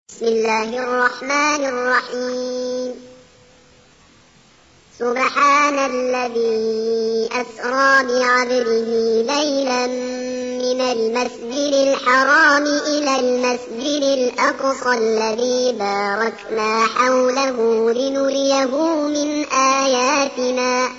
بسم الله الرحمن الرحيم. سبحان الذي أسرى بعبده ليلا من المسجد الحرام إلى المسجد الأقصى الذي باركنا حوله لنريه من آياتنا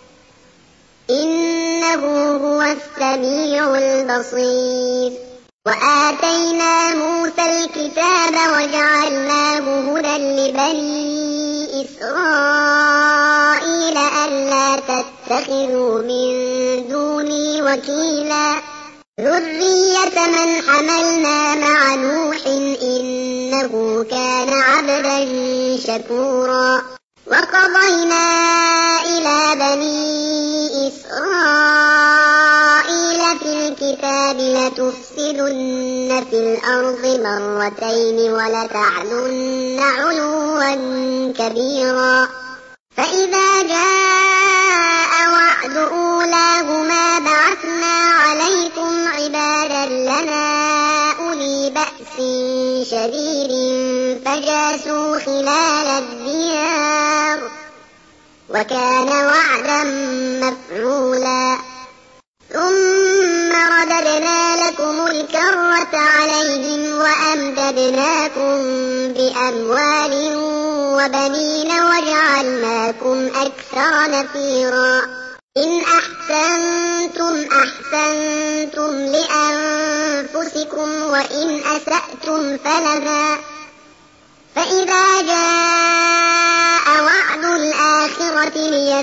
إنه هو السميع البصير. وآتينا موسى الكتاب وجعلناه هدى لبني إسرائيل ألا تتخذوا من دوني وكيلا ذرية من حملنا مع نوح إنه كان عبدا شكورا. وقضينا إلى بني إسرائيل في الكتاب لتفسدن في الأرض مرتين ولتعلن علوا كبيرا. فإذا جاء وعد أولاهما بعثنا عليكم عبادا لنا أولي بأس شديد فجاسوا خلال الديار وكان وعدا مفعولا. ثم رددنا لكم الكرة عليهم وأمددناكم بأموال وبنين وجعلناكم أكثر نفيرا. إن أحسنتم أحسنتم لأنفسكم وإن أسأتم فلها. فإذا جاء وعد الآخرة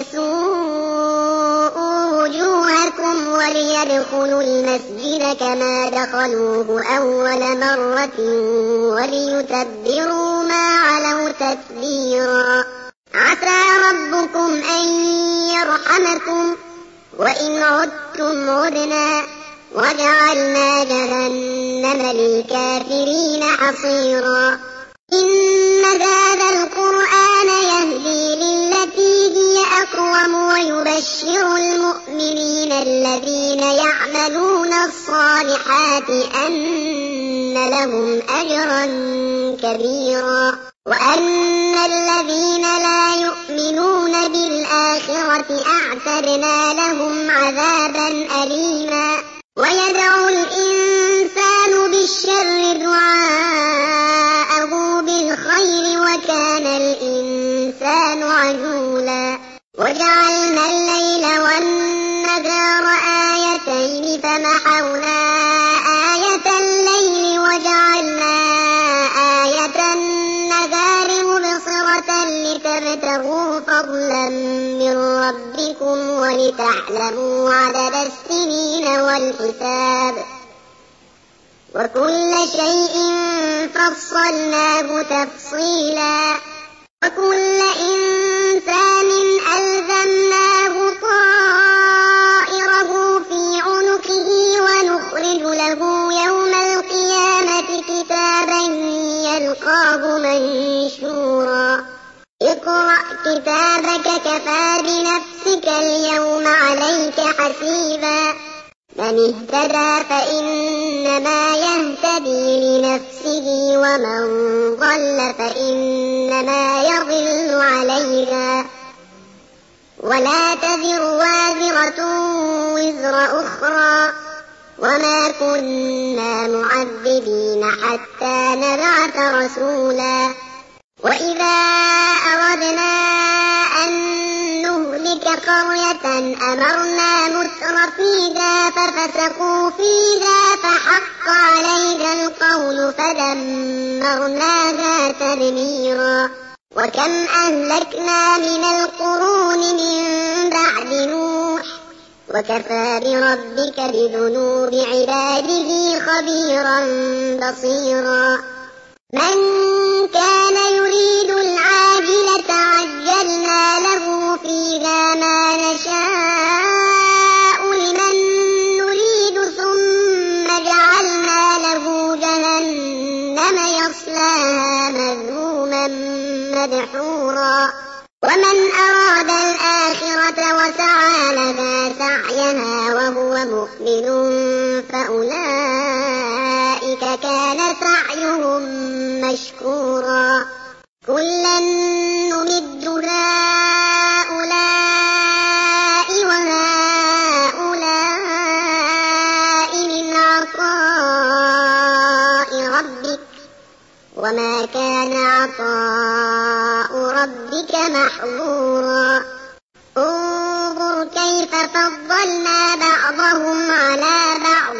ليسوءوا وجوهكم وليدخلوا المسجد كما دخلوه أول مرة وليتبروا ما علوا تتبيرا. عسى ربكم أن يرحمكم وإن عدتم عدنا وجعلنا جهنم للكافرين حصيرا. إن هذا القرآن يهدي للتي هي أقوم ويبشر المؤمنين الذين يعملون الصالحات أن لهم أجرا كبيرا وأن الذين لا يؤمنون بالآخرة أعتدنا لهم عذابا أليما. ويدعو الإنسان بالشر دعاءه بالخير وكان الإنسان عجولا. وجعلنا الليل والنهار آيتين فمحونا آية الليل وجعلنا آية النهار مبصرة لتبتغوا فضلا من ربكم ولتعلموا عدد السنين والحساب وكل شيء فصلناه تفصيلا. وكل إنسان ألزمناه طائره في عنقه ونخرج له يوم القيامة كتابا يلقاه منشورا. اقرأ كتابك كفى بنفسك اليوم عليك حسيبا. من اهتدى فإنما يهتدي لنفسه ومن ضل فإنما يضل عليها ولا تزر وازرة وزر أخرى وما كنا معذبين حتى نبعث رسولا. وإذا أردنا أن نهلك قرية أمرنا مترفيها ففسقوا فيها فحق عليها القول فدمرناها تدميرا. وكم أهلكنا من القرون من بعد نوح وكفى بربك بذنوب عباده خبيرا بصيرا. من كان يريد العاجلة عجلنا له فيها ما نشاء لمن نريد ثم جعلنا له جهنم يصلاها مذموما مدحورا. ومن أراد الآخرة وسعى لها سعيها وهو مؤمن فأولئك كان سعيهم مشكورا كلا نمد هؤلاء وهؤلاء من عطاء ربك وما كان عطاء ربك محظورا انظر كيف فضلنا بعضهم على بعض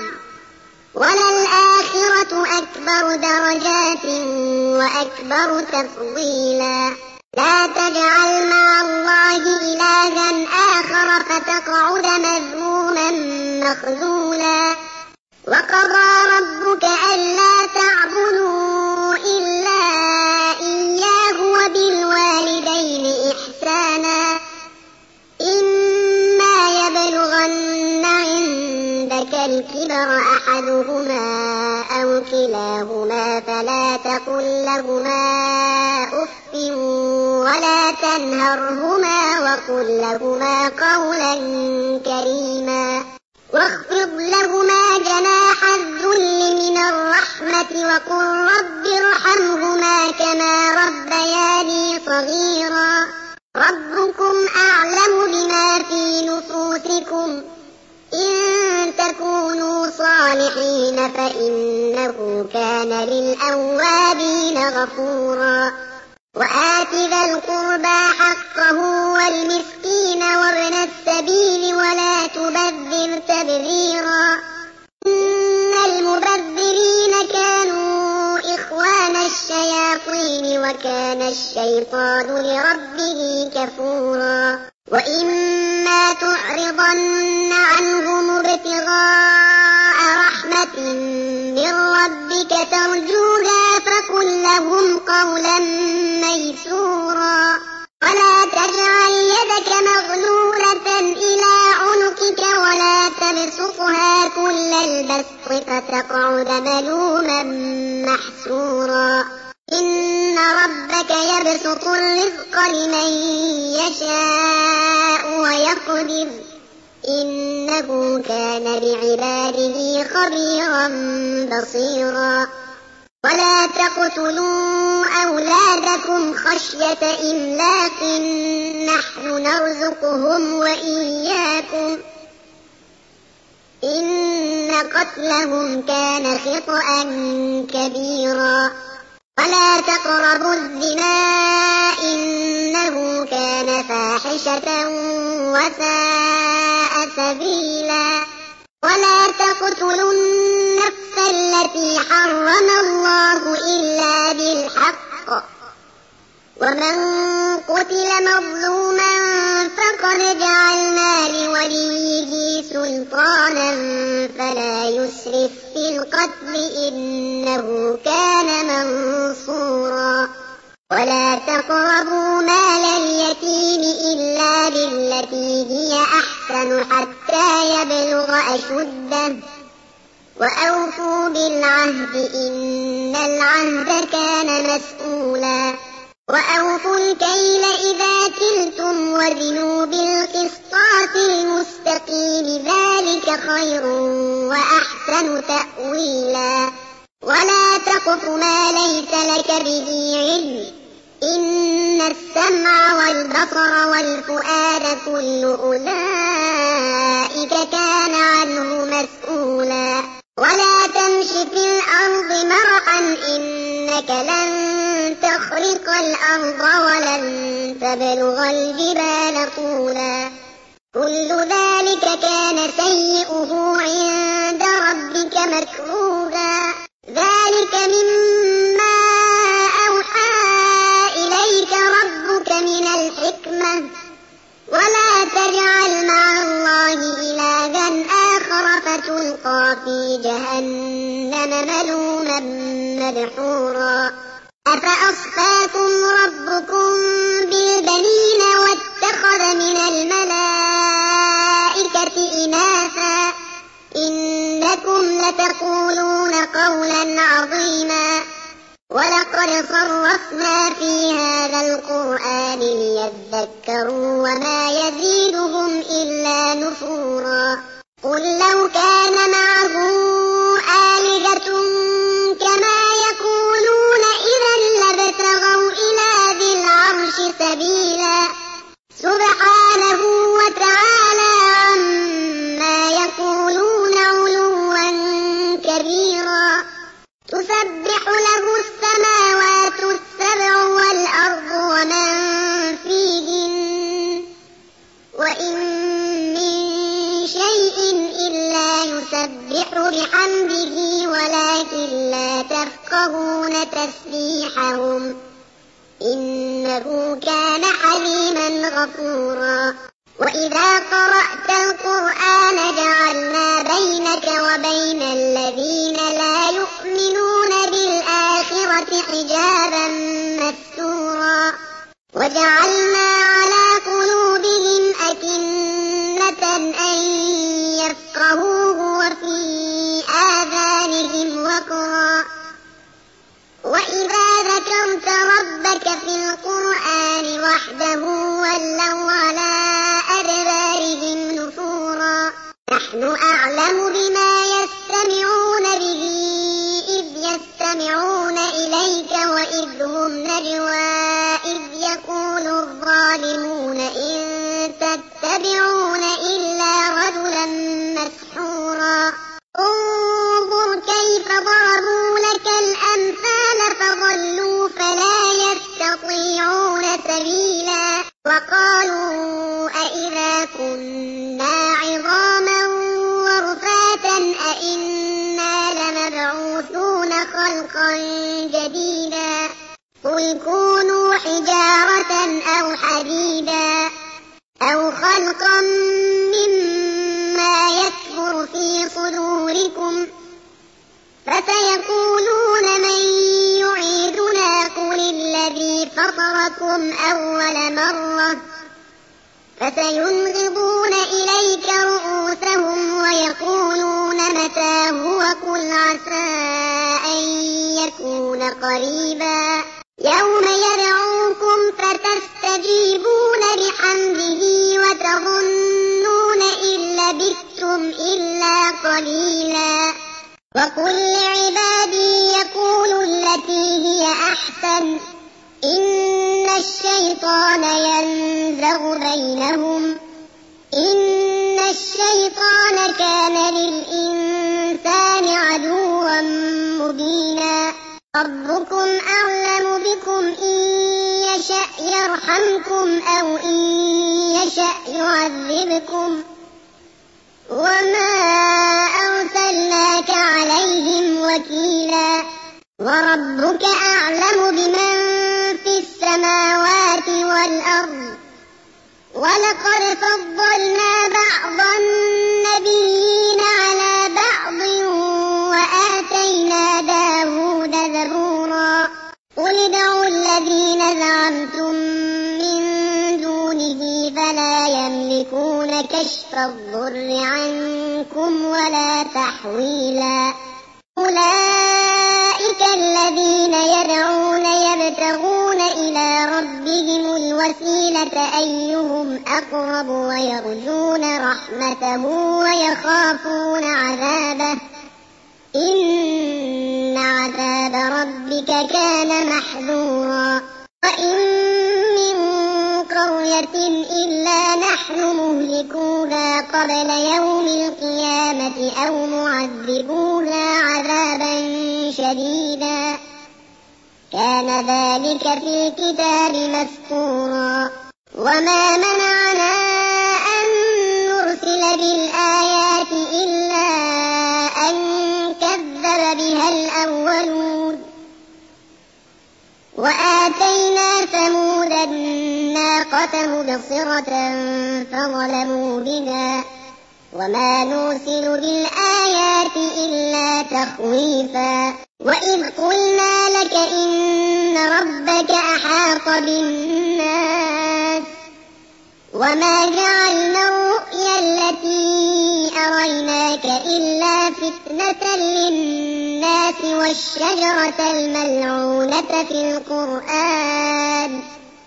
وللآخرة أكبر درجات وأكبر تفضيلا لا تجعل مع الله إلها آخر فتقعد مذموما مخذولا وقضى ربك ألا تعبدوا إلا إياه وبالوالدين إحسانا إما يبلغن عندك الكبر أحدهما أو كلاهما فلا تقل لهما أف ولا تنهرهما وقل لهما قولا كريما واخفض لهما جناح الذل من الرحمة وقل رب ارحمهما كما ربياني صغيرا ربكم أعلم بما في نفوسكم إن تكونوا صالحين فإنه كان للأوابين غفورا وآت ذا القربى حقه والمسكين وابن السبيل ولا تبذر تبذيرا إن المبذرين كانوا إخوان الشياطين وكان الشيطان لربه كفورا وإما تعرضن عنهم ابتغاء رحمة من ربك ترجوها فقل لهم قولا ميسورا ولا تجعل يدك مغلولة إلى عنقك ولا تبسطها كل البسط فتقعد ملوما محسورا إن ربك يبسط الرزق لمن يشاء ويقدر إنه كان بعباده خبيرا بصيرا ولا تقتلوا أولادكم خشية إملاق نحن نرزقهم وإياكم إن قتلهم كان خطأ كبيرا ولا تقربوا الزنا إنه كان فاحشة وساء سبيلا ولا تقتلوا النفس التي حرم الله إلا بالحق ومن قتل مظلوما فقد جعلنا لوليه سلطانا فلا يسرف في القتل إنه كان منصورا ولا تقربوا مال اليتيم إلا بالتي هي أحسن حتى يبلغ أشده وأوفوا بالعهد إن العهد كان مسؤولا وأوفوا الكيل إذا كلتم وزنوا بالقسطاس المستقيم ذلك خير وأحسن تأويلا ولا تقف ما ليس لك به علم إن السمع والبصر والفؤاد كل أولئك كان عنه مسؤولا ولا تمش في الأرض مرحا إنك لن تخرق الأرض ولن تبلغ الجبال طولا كل ذلك كان سيئه عند ربك مكروها ذلك مما أوحى إليك ربك من الحكمة ولا تجعل مع الله إلها آخر فتلقى في جهنم ملوما مدحورا أفأصفاكم ربكم بالبنين واتخذ من الملائكة إناثا إنكم لتقولون قولا عظيما ولقد صرفنا في هذا القرآن ليذكروا وما يزيدهم إلا نفورا قل لو كان معه آلهة كما يقولون إذا تسبيحهم إنه كان حليما غفورا وإذا قرأت القرآن جعلنا بينك وبين الذين لا يؤمنون بالآخرة حجابا مستورا وجعلنا على قلوبهم أكنة أن يفقهوه وفي آذانهم وقرا وإذا ذكرت ربك في القرآن وحده ولوا على أدبارهم نفورا نحن أعلم بما يستمعون به إذ يستمعون إليك وإذ هم نجوى إذ يقول الظالمون إن تتبعون إلا رجلا مسحورا انظر كيف ضربوا لك الأمثال فضلوا فلا يستطيعون سبيلا وقالوا أئذا كنا عظاما ورفاتا أئنا لمبعوثون خلقا جديدا قل كونوا حجارة أو حديدا أو خلقا مما يكبر في صدوركم فسيقولون من يعيدنا قل الذي فطركم أول مرة فسينغضون إليك رؤوسهم ويقولون متى هو قل عسى أن يكون قريبا يوم يدعوكم فتستجيبون بحمده وتظنون إن لبثتم إلا قليلا وقل لعبادي يقولوا التي هي أحسن إن الشيطان ينزغ بينهم إن الشيطان كان للإنسان عدوا مبينا ربكم أعلم بكم إن يشأ يرحمكم أو إن يشأ يعذبكم وما أرسلناك عليهم وكيلا وربك أعلم بمن في السماوات والأرض ولقد فضلنا بعض النبيين على بعض وآتينا داود زبورا قل ادعوا الذين زعمتم من دونه فلا يملكون كشف الضر عنكم ولا تحويلا أولئك الذين يدعون يبتغون إلى ربهم الوسيلة أيهم أقرب ويرجون رحمته ويخافون عذابه إن عذاب ربك كان محذورا وإن من قرية إلا نحن مهلكوها قبل يوم القيامة أو معذبوها عذابا شديدا كان ذلك في الكتاب مسطورا وما منعنا أن نرسل بالآيات إلا أن كذب بها الأولون وآتينا ثمود الناقة مبصرة فظلموا بها وما نرسل بالآيات إلا تخويفا وإذ قلنا لك إن ربك أحاط بالناس وما جعلنا الرؤيا التي أريناك إلا فتنة للناس والشجرة الملعونة في القرآن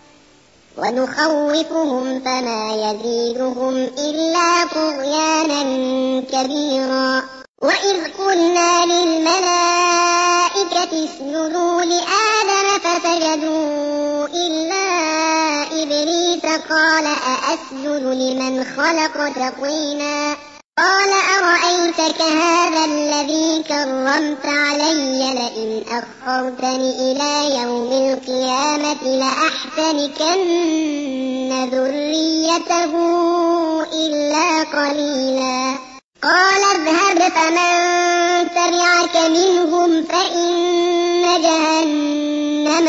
ونخوفهم فما يزيدهم إلا طغيانا كبيرا وإذ قلنا للملائكة اسجدوا لآدم فسجدوا إلا إبليس قال أأسجد لمن خلقت طينا قال أرأيتك هذا الذي كرمت علي لئن أخرتني إلى يوم القيامة لأحتنكن ذريته إلا قليلا قال اذهب فمن تبعك منهم فإن جهنم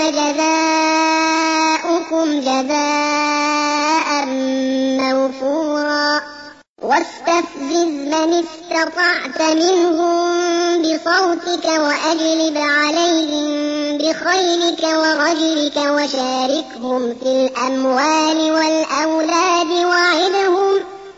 جزاؤكم جزاء موفورا واستفزز من استطعت منهم بصوتك وأجلب عليهم بخيلك ورجلك وشاركهم في الأموال والأولاد وعدهم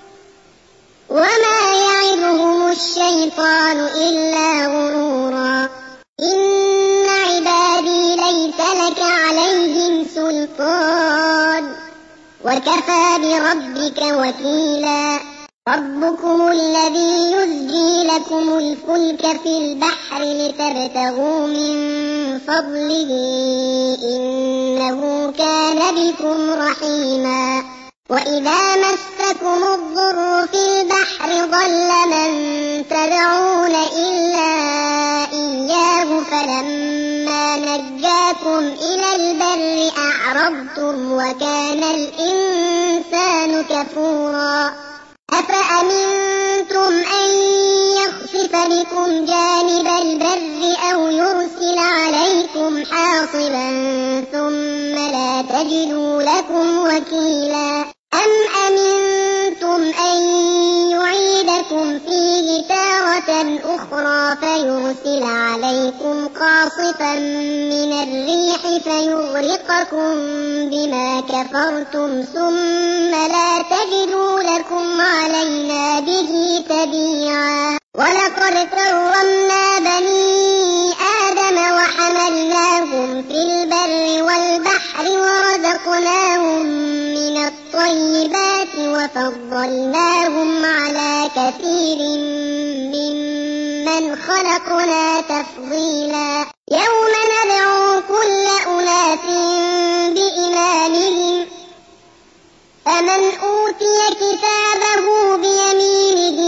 وما يعدهم الشيطان إلا غرورا إن عبادي ليس لك عليهم سلطان وكفى بربك وكيلا ربكم الذي يزجي لكم الفلك في البحر لتبتغوا من فضله إنه كان بكم رحيما وإذا مسكم الضر في البحر ضل من تدعون إلا إياه فلما نجاكم إلى البر أعرضتم وكان الإنسان كفورا أفأمنتم أن يخسف بكم جانب البر أو يرسل عليكم حاصبا ثم لا تجدوا لكم وكيلا أم أمنتم أن يعيدكم فيه تارة أخرى فيرسل عليكم قاصفا من الريح فيغرقكم بما كفرتم ثم لا تجدوا لكم علينا به تبيعا ولقد كرمنا بني آدم وحملناهم في البر والبحر ورزقناهم من الطيبات وفضلناهم على كثير ممن خلقنا تفضيلا يوم ندعو كل أناس بإمامهم فمن أوتي كتابه بيمينه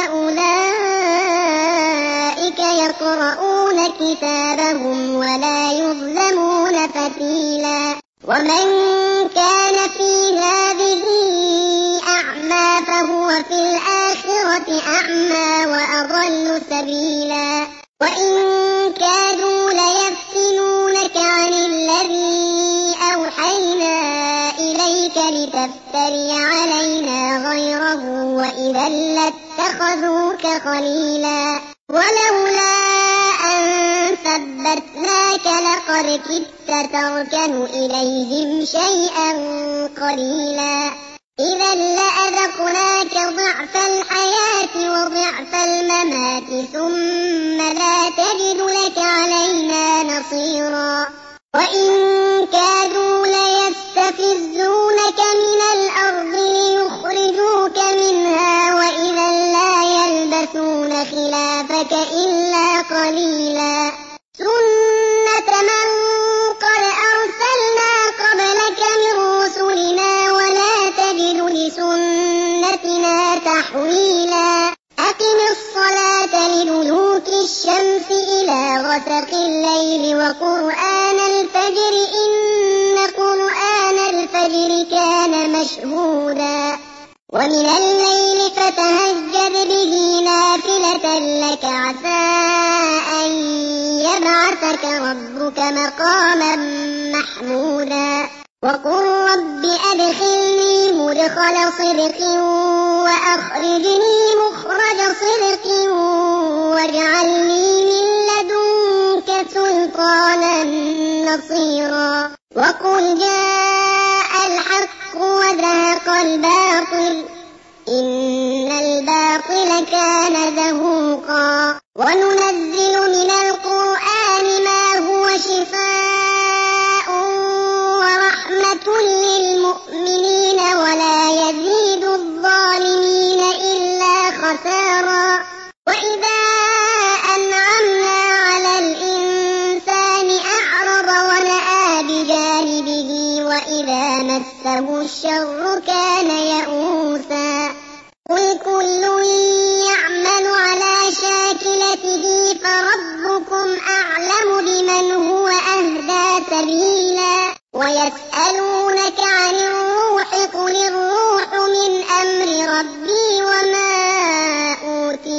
فأولئك يقرؤون كتابهم ولا يظلمون فتيلا ومن كان في هذه أعمى فهو في الآخرة أعمى وأضل سبيلا وإن كادوا ليفتنونك عن الذي أوحينا إليك لتفتري علينا غيره وإذا لاتخذوك خليلا ولولا أن ثبتناك لقد كدت تركن إليهم شيئا قليلا إذا لأذقناك ضعف الحياة وضعف الممات ثم لا تجد لك علينا نصيرا وإن كادوا ليستفزونك من الأرض ليخرجوك منها وإذا لا يلبثون خلافك إلا قليلا سنة من قد أرسلنا قبلك من رسلنا ولا تجد لسنتنا تحويلا أقم الصلاة لدلوك الشمس إلى غسق الليل وقرآن الفجر إن قرآن الفجر كان مشهودا ومن الليل فتهجد به نافلة لك عسى أن يبعثك ربك مقاما محمودا وقل رب أدخلني مدخل صدق وأخرجني مخرج صدق واجعلني من لدنك سلطانا نصيرا وقل جاء الحق وزهق الباطل إن الباطل كان زهوقا وننزل من القرآن ما هو شفاء ورحمة للمؤمنين ولا يزيد الظالمين إلا خسارا وإذا أنعمنا على الإنسان أعرض ونأى بجانبه وإذا مسه الشر كان يئوسا قل كل يعمل على شاكلته فربكم أعلم بمن هو أهدى سبيلا ويسألونك عن الروح قل الروح من أمر ربي وما أوتي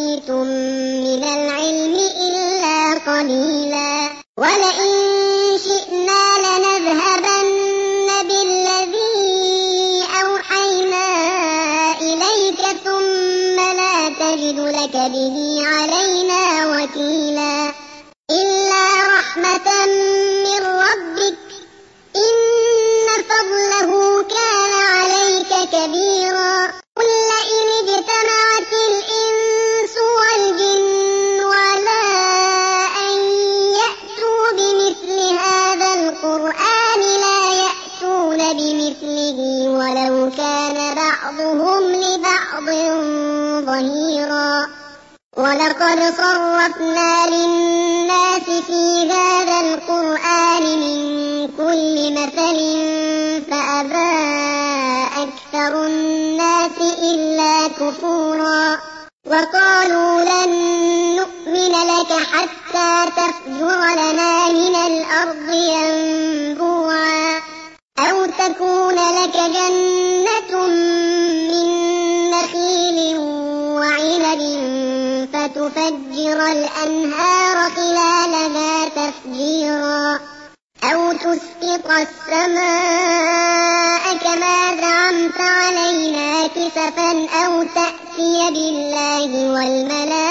لك به علينا وكيلا إلا رحمة من ربك إن فضله كان عليك كبيرا قل لئن اجتمعت الإنس والجن على أن يأتوا بمثل هذا القرآن لا يأتون بمثله ولو كان بعضهم لبعض ظهيرا ولقد صرفنا للناس في هذا القرآن من كل مثل فأبى أكثر الناس إلا كفورا وقالوا لن نؤمن لك حتى تفجر لنا من الأرض ينبوعا أو تكون لك جنة من نخيل وعنب فتفجر الأنهار خلالها تفجيرا أو تسقط السماء كما زعمت علينا كسفا أو تأتي بالله والملائكة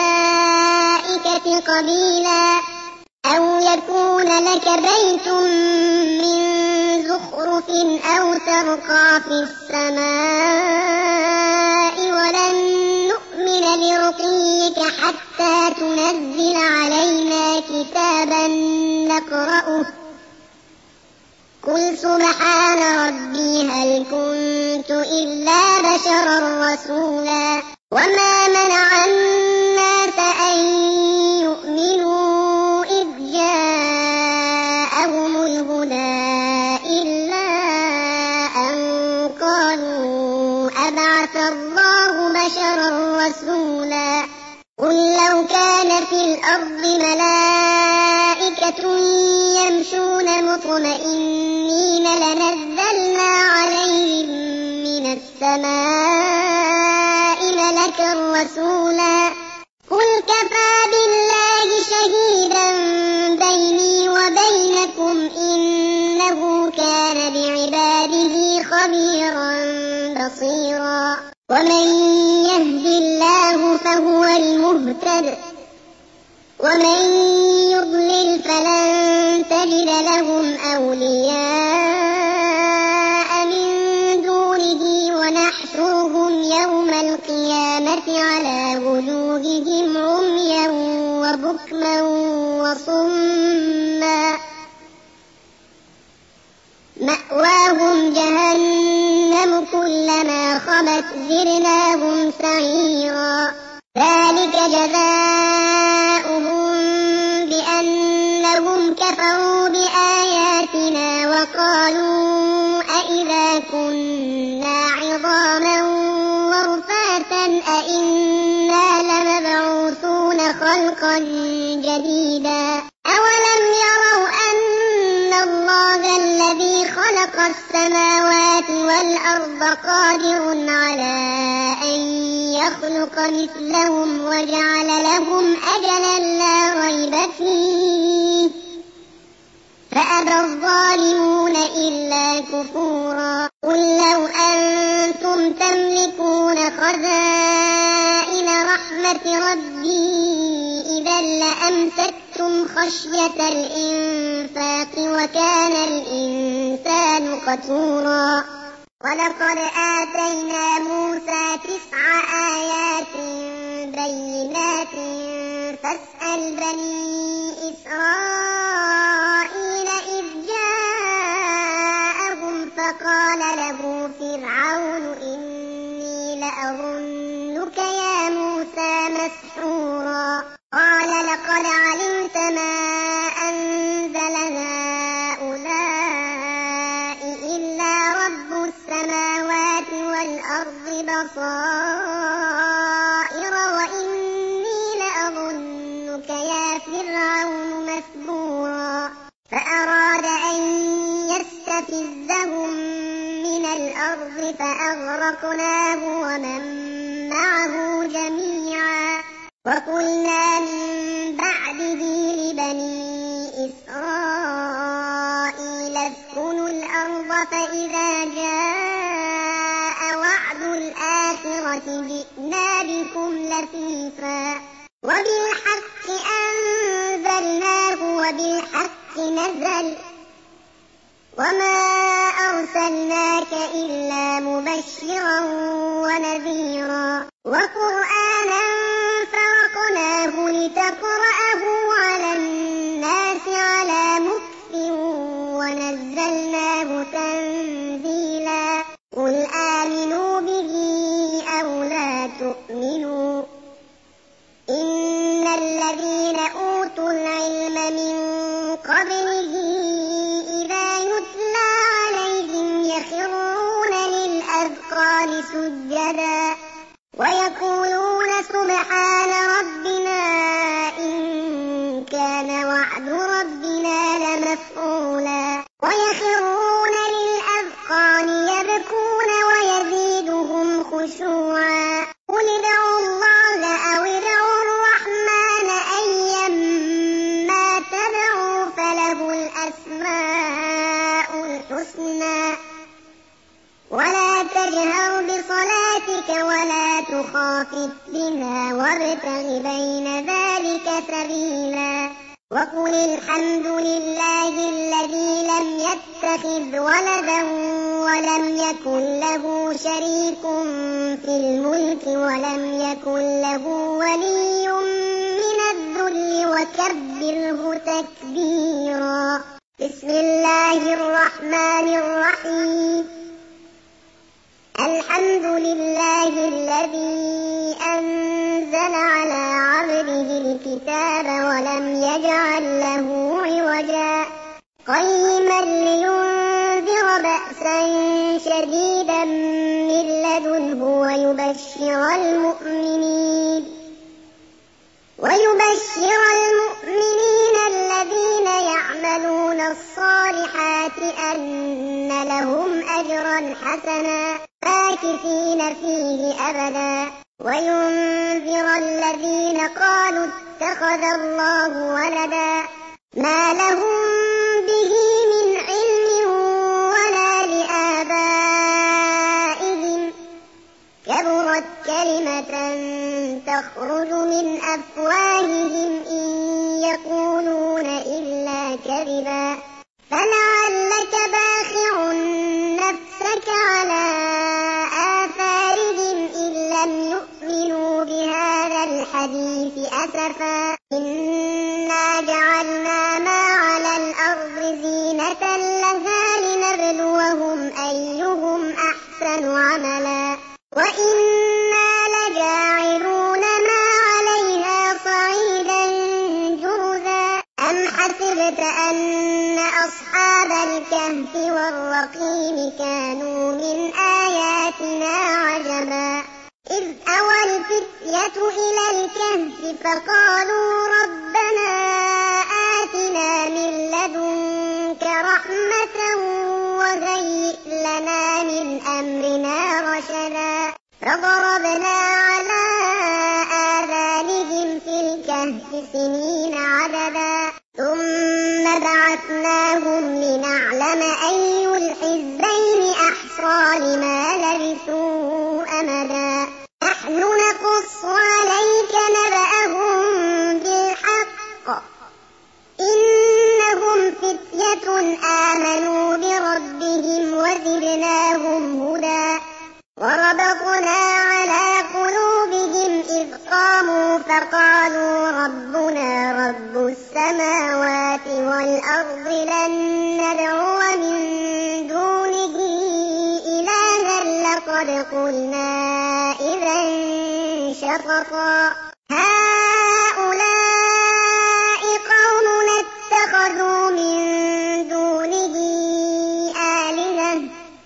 قبيلا أو يكون لك بيت من زخرف أو ترقى في السماء ولن نؤمن لرقيك حتى تنزل علينا كتابا نقرأه قل سبحان ربي هل كنت إلا بشرا رسولا وما منع الناس أن يؤمنوا إذ جاءهم الهدى إلا أن قالوا أبعث الله بشرا رسولا قل لو كان في الأرض ملائكة يمشون مطمئنين لنزلنا عليهم من السماء ملكا رسولا قل كفى بالله شهيدا بيني وبينكم إنه كان بعباده خبيرا بصيرا ومن يهد الله فهو المهتد ومن يضلل فلن تجد لهم أولياء من دونه ونحشرهم يوم القيامة على وجوههم عميا وبكما وصما مأواهم جهنم كلما خبت زدناهم سعيرا ذلك جزاؤهم بأنهم كفروا بآياتنا وقالوا أئذا كنا عظاما ورفاتا أئنا لمبعوثون خلقا جديدا أولم يروا أن الله الذي خلق السماوات والأرض قادر على أن يخلق مثلهم وجعل لهم أجلا لا ريب فيه فأبى الظالمون إلا كفورا قل لو أنتم تملكون خزائن رحمة ربي إذا لأمسكتم خشية الإنفاق وكان الإنسان قتورا ولقد آتينا موسى 9 آيات بينات فاسأل بني إسرائيل إذ جاءهم فقال له فرعون إني لأظنك يا موسى مسحورا قال لقد علمت ما أنزل هؤلاء إلا رب السماوات والأرض بصائر وإني لأظنك يا فرعون مثبورا فأراد أن يستفزهم من الأرض فأغرقناه ومن معه جميعا وقلنا من بعده لبني إسرائيل اسكنوا الأرض فإذا جاء وعد الآخرة جئنا بكم لفيفا وبالحق أنزلناه وبالحق نزل وما أرسلناك إلا مبشرا ونذيرا وقرآنا فرقناه لتقرأه على الناس على مكث ونزلناه تنزيلا قل آمنوا به أو لا تؤمنوا إن الذين أوتوا العلم من قبله إذا يتلى عليهم يخرون للأذقان سجدا ويقولون سبحان ربنا إن كان وعد ربنا لمفعولا ويخرون للأذقان يبكون ويزيدهم خشوعا قل ادعوا الله أو ادعوا الرحمن أيما تدعوا فله الأسماء الحسنى ولا تجهر بصلاتك ولا تخافت بها وابتغ بين ذلك سبيلا وقل الحمد لله الذي لم يتخذ ولدا ولم يكن له شريك في الملك ولم يكن له ولي من الذل وكبره تكبيرا بسم الله الرحمن الرحيم الحمد لله الذي أنزل على عبده الكتاب ولم يجعل له عوجا قيما لينذر بأسا شديدا من لدنه ويبشر المؤمنين الذين يعملون الصالحات أن لهم أجرا حسنا ماكثين فيه أبدا وينذر الذين قالوا اتخذ الله ولدا ما لهم به من علم ولا لآبائهم كبرت كلمة تخرج من أفواههم إن يقولون إلا كذبا فلعلك باخع نفسك على آثارهم إن لم يؤمنوا بهذا الحديث أسفا إنا جعلنا ما على الأرض زينة لها لنبلوهم أيهم أحسن عملا وإنا لجاعلون ما عليها صعيدا جرزا أم حسبت أن أصحاب الكهف والرقيم كانوا من آياتنا عجبا إذ أوى الفتية إلى الكهف فقالوا ربنا آتنا من لدنك رحمة وهيئ لنا من أمرنا رشدا فضربنا على آذانهم في الكهف سنين عددا ثم بعثناهم لنعلم أي الحزبين أحصى لما لبثوا أمدا نحن نقص عليك نبأهم بالحق إنهم فتية آمنوا بربهم وزدناهم هدى وربطنا على قلوبهم إذ قاموا فقالوا ربنا رب السماوات والأرض لن ندعو من دونه إلها لقد قلنا إذا شططا هؤلاء قوم اتخذوا من دونه آلهة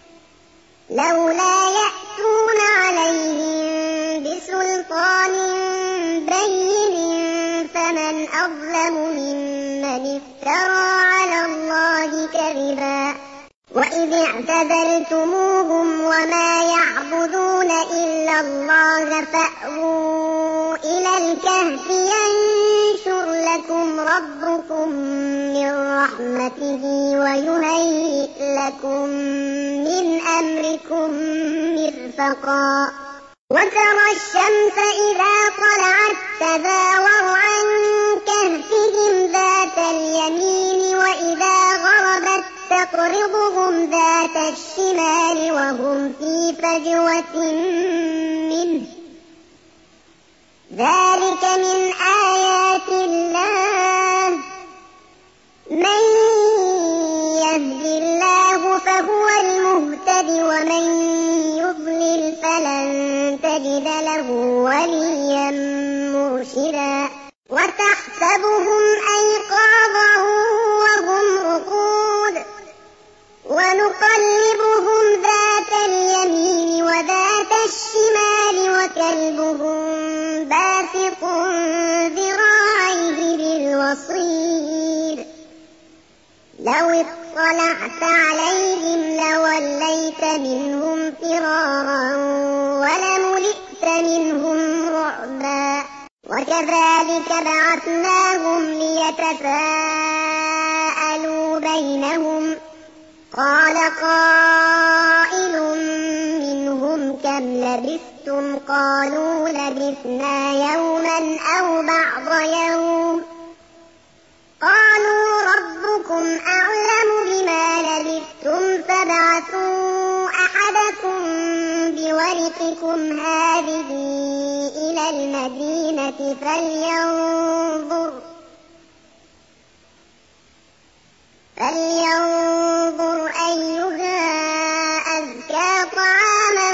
لولا يأتون عليهم بسلطان بين فمن أظلم ممن افترى على الله كذبا وإذ اعتزلتموهم وما يعبدون إلا الله فأووا إلى الكهف ينشر لكم ربكم من رحمته ويهيئ لكم من أمركم مرفقا وترى الشمس إذا طلعت تزاور عن كهفهم ذات اليمين وإذا غربت تقرضهم ذات الشمال وهم في فجوة منه ذلك من آيات الله من يهد الله فهو المهتد ومن يضلل فلن تجد له وليا مرشدا وتحسبهم أيقاظا وهم رقود ونقلبهم ذات اليمين وذات الشمال وكلبهم باسط ذراعيه بالوصيد لو اطلعت عليهم لوليت منهم فرارا ولملئت منهم رعبا وكذلك بعثناهم ليتساءلوا بينهم قال قائل منهم كم لبثتم قالوا لبثنا يوما أو بعض يوم قالوا ربكم أعلم بما لبثتم فابعثوا أحدكم بورقكم هذه إلى المدينة فلينظر أيها أزكى طعاما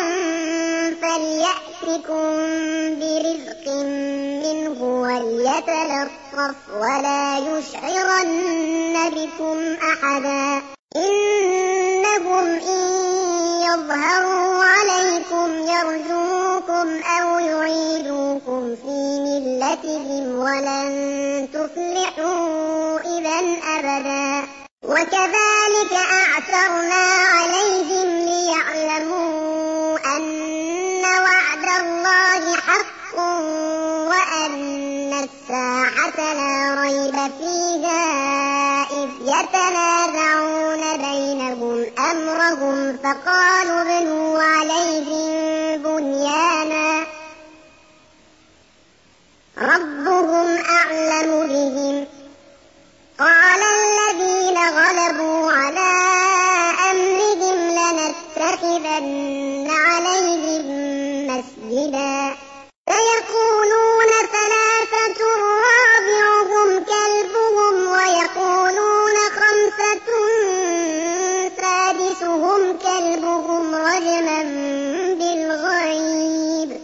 فليأتكم برزق منه وليتلطف ولا يشعرن بكم أحدا إنهم إن يظهروا عليكم يرجوكم أو يعيدوكم في ملتهم ولن تفلحوا إذا أبدا وكذلك أعثرنا عليهم ليعلموا أن وعد الله حق وأن الساعة لا ريب فيها إذ يتنازعون بينهم أمرهم فقالوا ابنوا عليهم بنيانا ربهم أعلم بهم قال الذين غلبوا على أمرهم لنتخذن عليهم مسجدا فيقولون ثلاثة رابعهم كلبهم ويقولون خمسة سادسهم كلبهم رجما بالغيب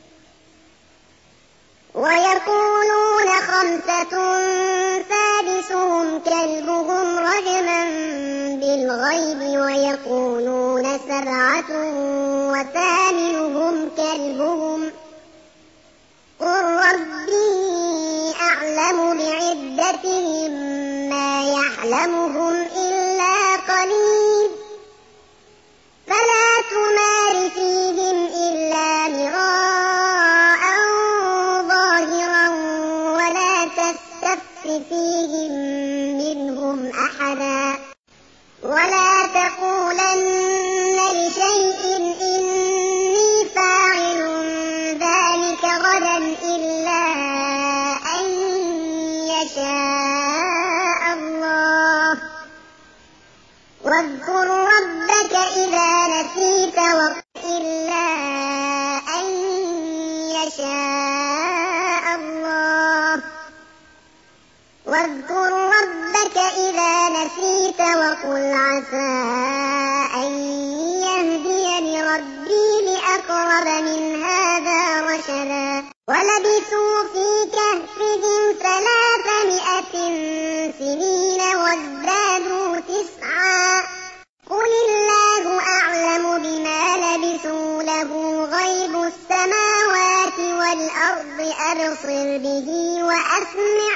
ويقولون خمسة سادسهم كلبهم رجما بالغيب ويقولون سبعة وثامنهم كلبهم قل ربي أعلم بعدتهم ما يعلمهم إلا قليل فلا تمار فيهم إلا مراء ظاهرا ولا تستفت فيهم منهم أحدا ولا تقولن لشيء إني فاعل ذلك غدا إلا أن يشاء الله واذكر ربك إذا نسيت إلا أن يشاء الله واذكر ربك إذا نسيت وقل عسى أن يهديني ربي لأقرب من هذا رشدا ولبثوا في كهفهم 300 سنين وازدادوا 9 قل الله أعلم بما لبثوا له غيب السماوات والأرض أبصر به وأسمع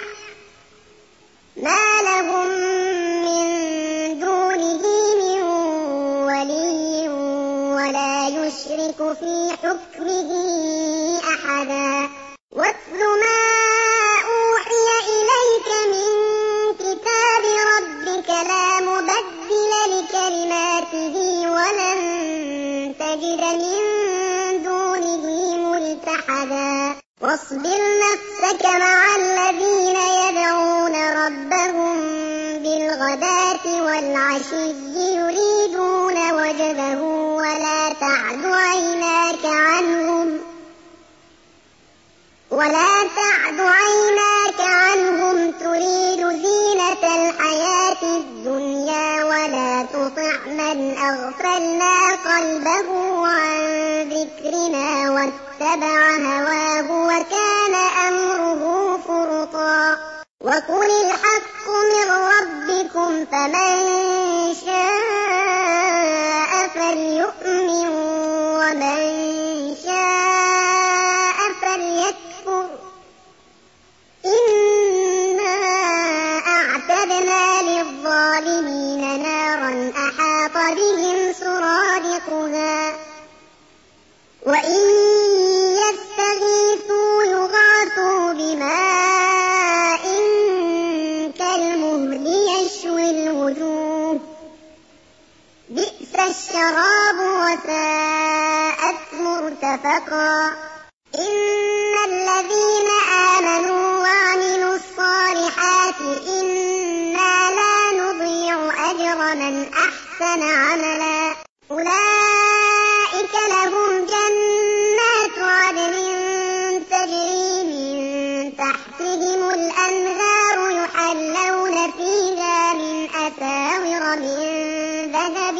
ما لهم من دونه من ولي ولا يشرك في حكمه أحدا واتل ما أوحي إليك من كتاب ربك لا مبدل لكلماته ولن تجد من أحدا واصبر نفسك مع الذين يدعون ربهم بالغداة والعشي يريدون وجهه ولا تعد عيناك عنهم تريد زينة الحياة الدنيا ولا تطع من أغفلنا قلبه عن ذكرنا واتبع هواه وكان أمره فرطا وقل الحق من ربكم فمن شاء فليؤمن ومن شاء فليكفر إنا أعتدنا للظالمين نارا أحاط بهم سرادقها وإن يستغيثوا يغاثوا بماء كالمهل يشوي الوجوه بئس الشراب وساءت مرتفقا إن الذين آمنوا وعملوا الصالحات إنا لا نضيع أجر من أحسن عملا أولئك لهم جنات عدن تجري من تحتهم الأنهار يحلون فيها من أساور من ذهب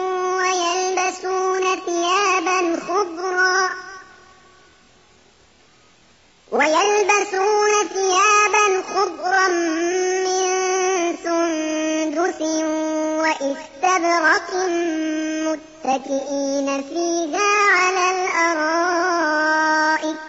ويلبسون ثيابا خضرا من سندس وإستبرق متكئين فيها على الأرائك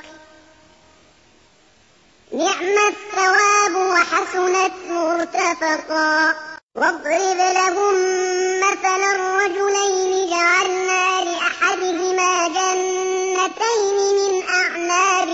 نعم الثواب وحسنت مرتفقا واضرب لهم مثل الرجلين جعلنا لأحدهما جنتين من أعناب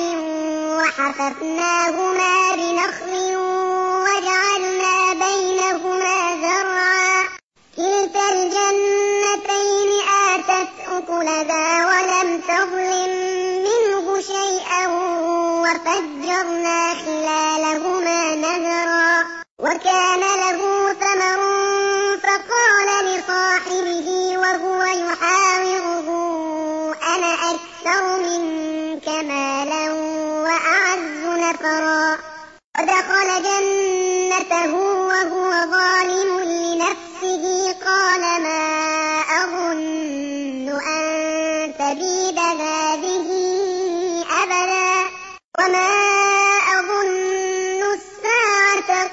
وحففناهما بنخل وجعلنا بينهما زرعا كلتا الجنتين آتت أكلها ولم تظلم منه شيئا وفجرنا خلالهما نهرا وكان له ثمر فقال لصاحبه وهو يحاوره أنا أكثر منك مالا وأعز نفرا ودخل جنته وهو ظالم لنفسه قال ما أظن أن تبيد هذه أبدا وما أظن الساعة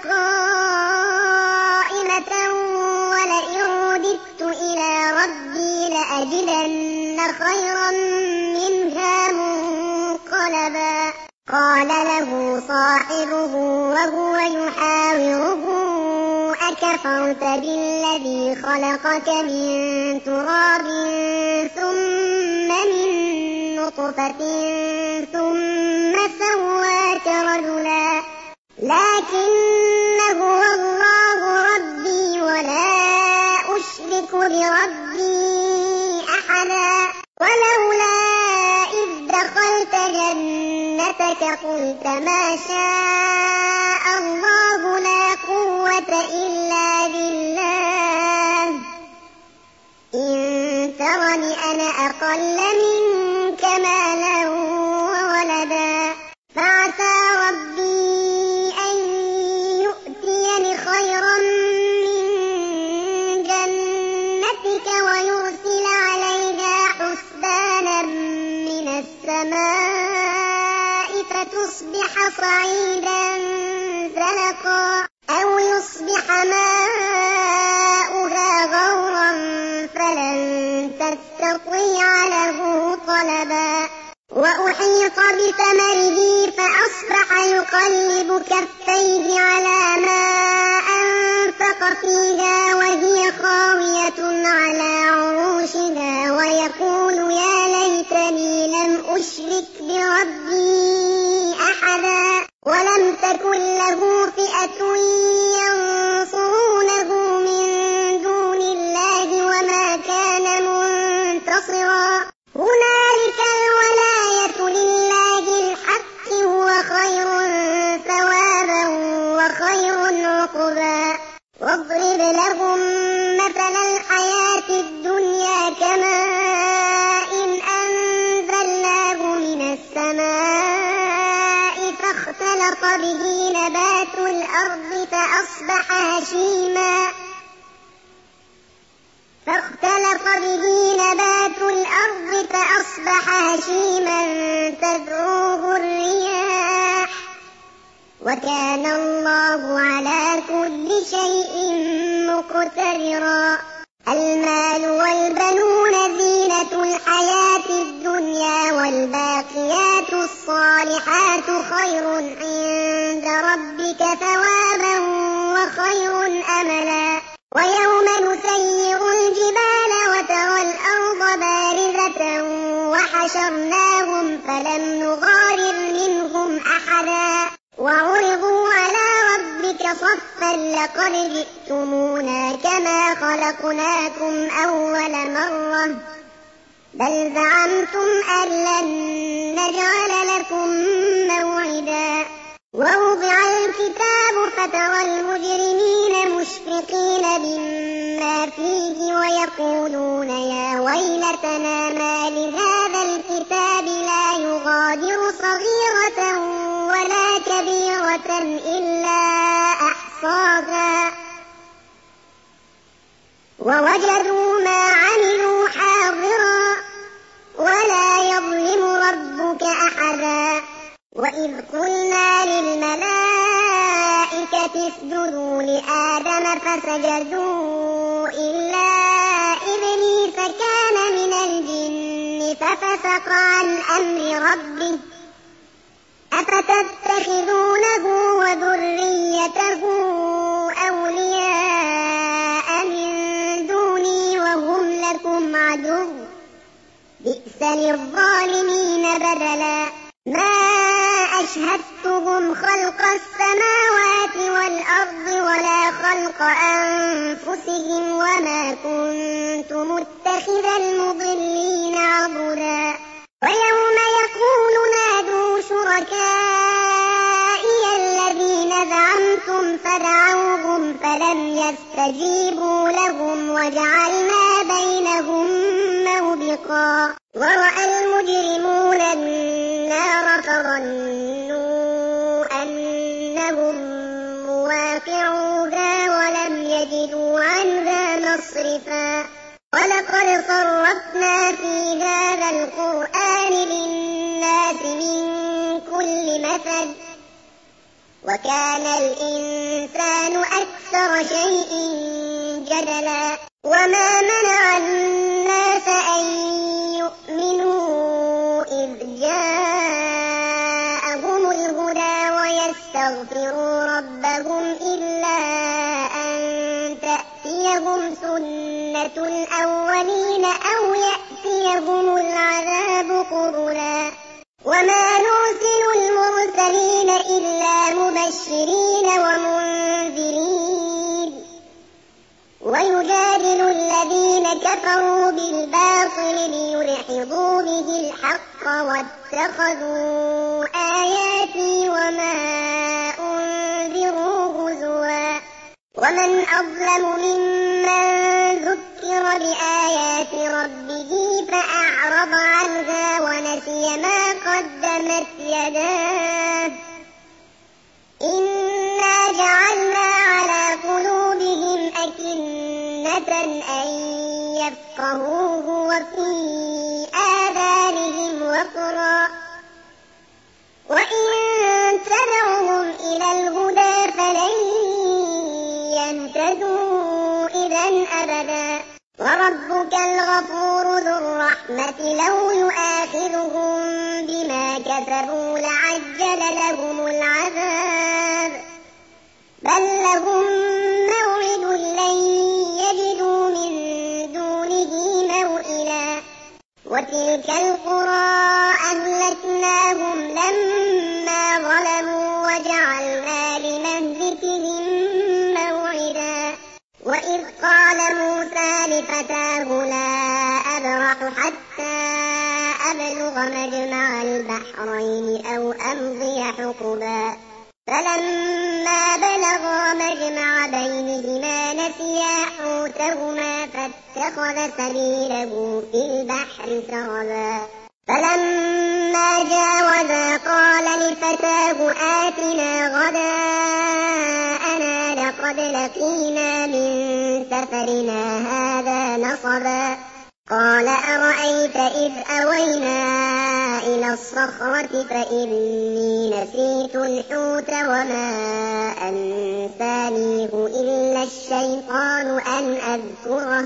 قائمة ولئن رددت إلى ربي لأجدن خيرا منها منقلبا قال له صاحبه وهو يحاوره أكفرت بالذي خلقك من تراب ثم من نطفة ثم سواك رجلا لكن هو الله ربي ولا أشرك بربي أحدا ولولا إذ دخلت جنتك قلت ما شاء الله لا قوة إلا بالله إن ترني أنا أقل منك مالا وولدا فعسى ربي أن يؤتيني خيرا من جنتك ويرسل عليها حسبانا من السماء فتصبح صعيدا زلقا أو يصبح ماؤها غورا فلن تستطيع له طلبا وأحيط بثمره فأصبح يقلب كفيه على ما أنفق فيها وهي خاوية على عروشها ويقول يا ليتني لم أشرك بربي أحدا ولم تكن له فئة ينصرونه من دون الله وما كان منتصرا هنالك الولاية لله فأصبح هشيما فاختلط به نبات الأرض فأصبح هشيما تذروه الرياح وكان الله على كل شيء مقتدرا. المال والبنون زينة الحياة الدنيا والباقيات الصالحات خير عند ربك ثوابا وخير أملا. ويوم نسير الجبال وترى الأرض بارزة وحشرناهم فلم نغادر منهم أحدا وعرضوا على ربك صفا لقد جئتمونا كما خلقناكم أول مرة بل زعمتم أن لن نجعل لكم موعدا. ووضع الكتاب فترى المجرمين مشفقين مما فيه ويقولون يا ويلتنا ما لهذا الكتاب لا يغادر صغيرة ولا كبيرة إلا أحصاها ووجدوا ما عملوا حاضرا ولا يظلم ربك أحدا. وإذ قلنا للملائكة اسجدوا لآدم فسجدوا إلا إبليس كان من الجن ففسق عن أمر ربه أفتتخذونه وذريته أولياء من دوني وهم لكم عدو بئس للظالمين بدلا. ما أشهدتهم خلق السماوات والأرض ولا خلق أنفسهم وما كنت متخذ المضلين عضدا. ويوم يقول نادوا شركائي الذين زعمتم فدعوهم فلم يستجيبوا لهم وجعلنا بينهم موبقا. ورأى المجرمون النار فظنوا أنهم مواقعوها ولم يجدوا عنها مصرفا. ولقد صرفنا في هذا القرآن للناس من كل مثل وكان الإنسان أكثر شيء جدلا. وما منع الناس أن يؤمنوا إذ جاءهم الهدى ويستغفروا ربهم إلا أن تأتيهم سنة الأولين أو يأتيهم العذاب قبلا. وما نرسل المرسلين إلا مبشرين ومنذرين ويجادل الذين كفروا بالباطل ليدحضوا به الحق واتخذوا آياتي وما أنذروا هزوا. ومن أظلم ممن ذكر بآيات ربه فأعرض عنها ونسي ما قدمت يداه إنا جعلنا على قلوبهم أكنة أن يفقهوه وفي آذانهم وقرا وإن تدعوهم إلى الهدى فلن يهتدوا إذا أبدا. وربك الغفور ذو الرحمة لو يؤاخذهم بما كسبوا لعجل لهم العذاب بل لهم موعد لن يجدوا من دونه موئلا. وتلك القرى أهلكناهم لما ظلموا وجعلنا لمهلكهم موعدا. وإذ قال موسى لفتاه لا أبرح حتى أبلغ مجمع البحرين أو أمضي حقبا فلما بلغا مجمع بينهما نسيا حوتهما فاتخذ سبيله في البحر سربا. فلما جاوزا قال لفتاه آتنا غداءنا لقد لقينا من سفرنا هذا نصبا قال أرأيت إذ أوينا إلى الصخرة فإني نسيت الحوت وما أنسانيه إلا الشيطان أن أذكره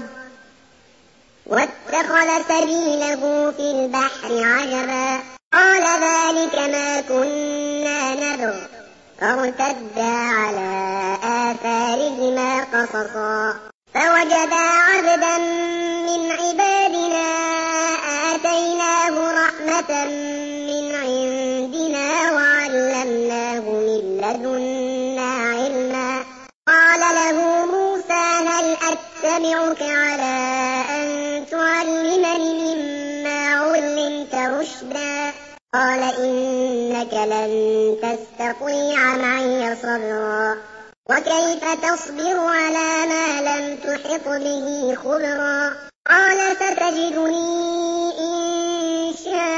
واتخذ سبيله في البحر عجبا قال ذلك ما كنا نبغ فارتدا على آثارهما قصصا فوجدا عبدا من عبادنا آتيناه رحمة من عندنا وعلمناه من لدنا علما قال له موسى هل أتبعك على أن تعلمني مما علمت رشدا قال إنك لن تستطيع معي صبرا وكيف تصبر على ما لم تحط به خبرا قال ستجدني إن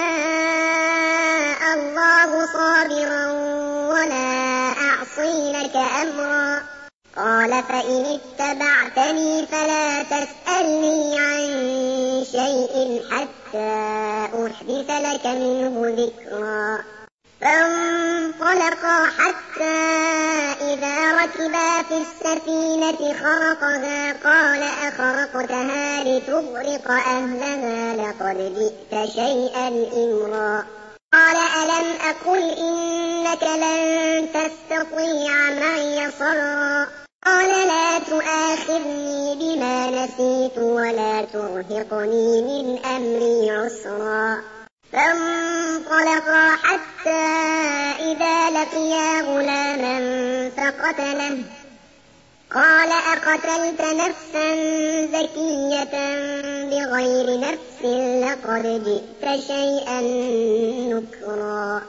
شاء الله صابرا ولا أعصي لك أمرا قال فإن اتبعتني فلا تسألني عن شيء حتى أحدث لك منه ذكرا فانطلقا حتى إذا ركبا في السفينة خرقها قال أخرقتها لتغرق أهلها لقد جئت شيئا إمرا قال ألم أقل إنك لن تستطيع معي صبرا قال لا تؤاخذني بما نسيت ولا ترهقني من أمري عسرا فانطلقا حتى إذا لقيا غلاما فقتله قال أقتلت نفسا زكية بغير نفس لقد جئت شيئا نكرا